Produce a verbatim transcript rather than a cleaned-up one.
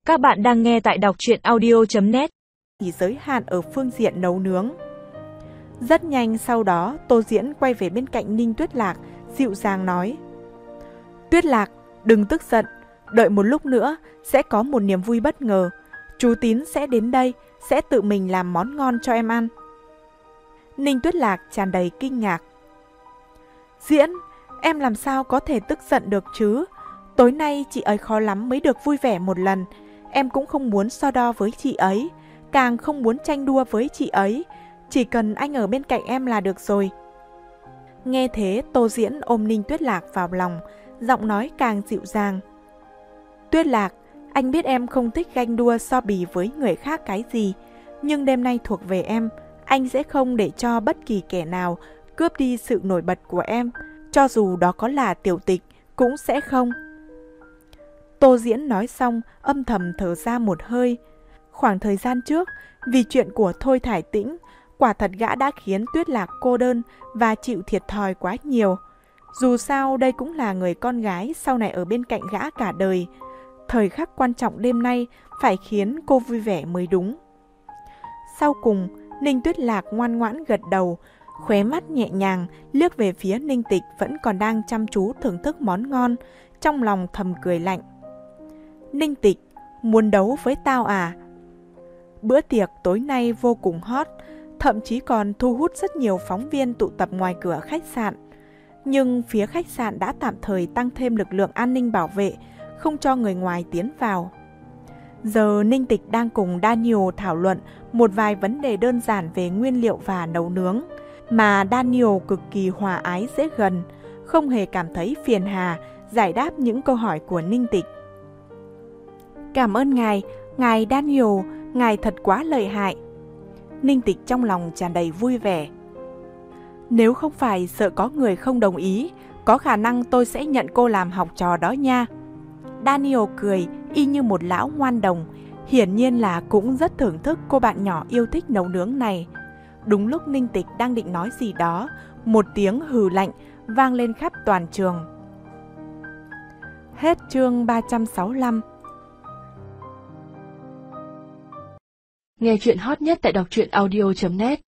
Các bạn đang nghe tại đọc truyện audio chấm net. Chỉ giới hạn ở phương diện nấu nướng. Rất nhanh sau đó, Tô Diễn quay về bên cạnh Ninh Tuyết Lạc, dịu dàng nói: Tuyết Lạc, đừng tức giận, đợi một lúc nữa sẽ có một niềm vui bất ngờ. Chú Tín sẽ đến đây, sẽ tự mình làm món ngon cho em ăn. Ninh Tuyết Lạc tràn đầy kinh ngạc: Diễn, em làm sao có thể tức giận được chứ? Tối nay chị ấy khó lắm mới được vui vẻ một lần. Em cũng không muốn so đo với chị ấy, càng không muốn tranh đua với chị ấy. Chỉ cần anh ở bên cạnh em là được rồi. Nghe thế, Tô Diễn ôm Ninh Tuyết Lạc vào lòng, giọng nói càng dịu dàng: Tuyết Lạc, anh biết em không thích ganh đua so bì với người khác cái gì, nhưng đêm nay thuộc về em. Anh sẽ không để cho bất kỳ kẻ nào cướp đi sự nổi bật của em, cho dù đó có là Tiểu Tịch cũng sẽ không. Tô Diễn nói xong âm thầm thở ra một hơi. Khoảng thời gian trước, vì chuyện của Thôi Thải Tĩnh, quả thật gã đã khiến Tuyết Lạc cô đơn và chịu thiệt thòi quá nhiều. Dù sao đây cũng là người con gái sau này ở bên cạnh gã cả đời. Thời khắc quan trọng đêm nay phải khiến cô vui vẻ mới đúng. Sau cùng, Ninh Tuyết Lạc ngoan ngoãn gật đầu, khóe mắt nhẹ nhàng liếc về phía Ninh Tịch vẫn còn đang chăm chú thưởng thức món ngon, trong lòng thầm cười lạnh. Ninh Tịch, muốn đấu với tao à? Bữa tiệc tối nay vô cùng hot, thậm chí còn thu hút rất nhiều phóng viên tụ tập ngoài cửa khách sạn. Nhưng phía khách sạn đã tạm thời tăng thêm lực lượng an ninh bảo vệ, không cho người ngoài tiến vào. Giờ Ninh Tịch đang cùng Daniel thảo luận một vài vấn đề đơn giản về nguyên liệu và nấu nướng, mà Daniel cực kỳ hòa ái dễ gần, không hề cảm thấy phiền hà giải đáp những câu hỏi của Ninh Tịch. Cảm ơn ngài, ngài Daniel, ngài thật quá lợi hại. Ninh Tịch trong lòng tràn đầy vui vẻ. Nếu không phải sợ có người không đồng ý, có khả năng tôi sẽ nhận cô làm học trò đó nha. Daniel cười y như một lão ngoan đồng, hiển nhiên là cũng rất thưởng thức cô bạn nhỏ yêu thích nấu nướng này. Đúng lúc Ninh Tịch đang định nói gì đó, một tiếng hừ lạnh vang lên khắp toàn trường. Hết chương ba trăm sáu mươi lăm. Nghe chuyện hot nhất tại đọc truyện audio chấm net.